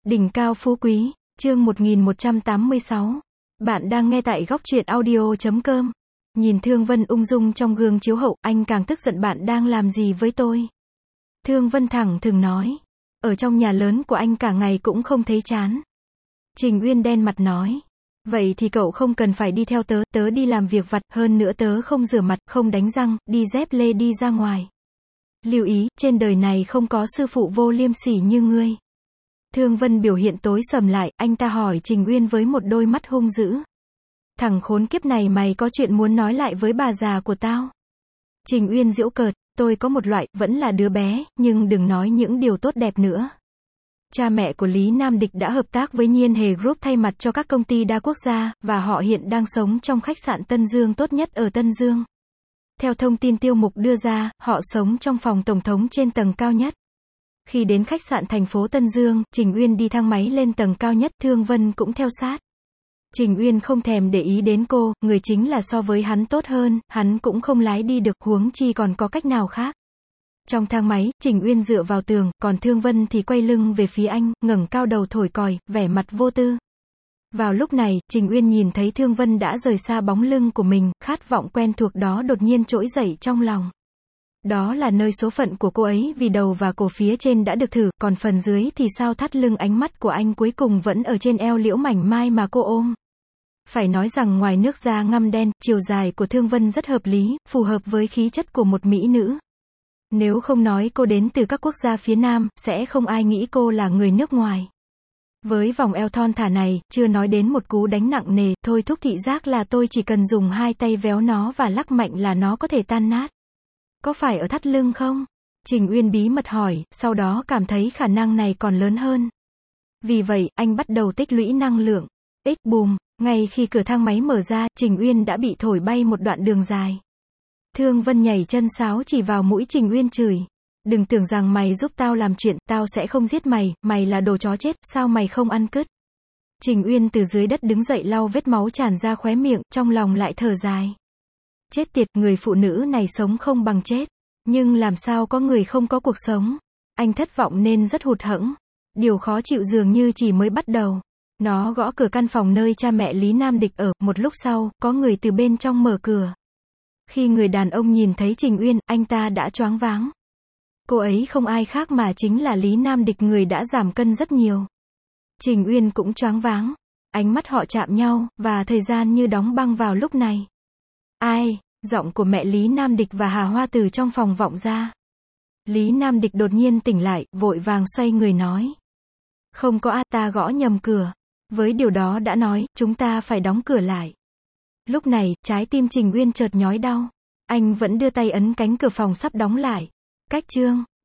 Đỉnh cao phú quý, chương 1186. Bạn đang nghe tại góc truyện audio.com. Nhìn Thương Vân ung dung trong gương chiếu hậu, anh càng tức giận. Bạn đang làm gì với tôi? Thương Vân thẳng thừng nói. Ở trong nhà lớn của anh cả ngày cũng không thấy chán. Trình Uyên đen mặt nói. Vậy thì cậu không cần phải đi theo tớ, tớ đi làm việc vặt, hơn nữa tớ không rửa mặt, không đánh răng, đi dép lê đi ra ngoài. Lưu ý, trên đời này không có sư phụ vô liêm sỉ như ngươi. Thương Vân biểu hiện tối sầm lại, anh ta hỏi Trình Uyên với một đôi mắt hung dữ. Thằng khốn kiếp này, mày có chuyện muốn nói lại với bà già của tao? Trình Uyên giễu cợt, tôi có một loại, vẫn là đứa bé, nhưng đừng nói những điều tốt đẹp nữa. Cha mẹ của Lý Nam Địch đã hợp tác với Nhiên Hề Group thay mặt cho các công ty đa quốc gia, và họ hiện đang sống trong khách sạn Tân Dương tốt nhất ở Tân Dương. Theo thông tin tiêu mục đưa ra, họ sống trong phòng tổng thống trên tầng cao nhất. Khi đến khách sạn thành phố Tân Dương, Trình Uyên đi thang máy lên tầng cao nhất, Thương Vân cũng theo sát. Trình Uyên không thèm để ý đến cô, người chính là so với hắn tốt hơn, hắn cũng không lái đi được, huống chi còn có cách nào khác. Trong thang máy, Trình Uyên dựa vào tường, còn Thương Vân thì quay lưng về phía anh, ngẩng cao đầu thổi còi, vẻ mặt vô tư. Vào lúc này, Trình Uyên nhìn thấy Thương Vân đã rời xa bóng lưng của mình, khát vọng quen thuộc đó đột nhiên trỗi dậy trong lòng. Đó là nơi số phận của cô ấy, vì đầu và cổ phía trên đã được thử, còn phần dưới thì sao? Thắt lưng. Ánh mắt của anh cuối cùng vẫn ở trên eo liễu mảnh mai mà cô ôm. Phải nói rằng ngoài nước da ngăm đen, chiều dài của Thương Vân rất hợp lý, phù hợp với khí chất của một mỹ nữ. Nếu không nói cô đến từ các quốc gia phía Nam, sẽ không ai nghĩ cô là người nước ngoài. Với vòng eo thon thả này, chưa nói đến một cú đánh nặng nề, thôi thúc thị giác là tôi chỉ cần dùng hai tay véo nó và lắc mạnh là nó có thể tan nát. Có phải ở thắt lưng không? Trình Uyên bí mật hỏi, sau đó cảm thấy khả năng này còn lớn hơn. Vì vậy, anh bắt đầu tích lũy năng lượng. Bùm, ngay khi cửa thang máy mở ra, Trình Uyên đã bị thổi bay một đoạn đường dài. Thương Vân nhảy chân sáo chỉ vào mũi Trình Uyên chửi. Đừng tưởng rằng mày giúp tao làm chuyện, tao sẽ không giết mày, mày là đồ chó chết, sao mày không ăn cứt? Trình Uyên từ dưới đất đứng dậy lau vết máu tràn ra khóe miệng, trong lòng lại thở dài. Chết tiệt, người phụ nữ này sống không bằng chết. Nhưng làm sao có người không có cuộc sống? Anh thất vọng nên rất hụt hẫng. Điều khó chịu dường như chỉ mới bắt đầu. Nó gõ cửa căn phòng nơi cha mẹ Lý Nam Địch ở, một lúc sau, có người từ bên trong mở cửa. Khi người đàn ông nhìn thấy Trình Uyên, anh ta đã choáng váng. Cô ấy không ai khác mà chính là Lý Nam Địch, người đã giảm cân rất nhiều. Trình Uyên cũng choáng váng. Ánh mắt họ chạm nhau, và thời gian như đóng băng vào lúc này. Ai? Giọng của mẹ Lý Nam Địch và Hà Hoa từ trong phòng vọng ra. Lý Nam Địch đột nhiên tỉnh lại, vội vàng xoay người nói. Không có, ta gõ nhầm cửa. Với điều đó đã nói, chúng ta phải đóng cửa lại. Lúc này, trái tim Trình Uyên chợt nhói đau. Anh vẫn đưa tay ấn cánh cửa phòng sắp đóng lại. Cách chương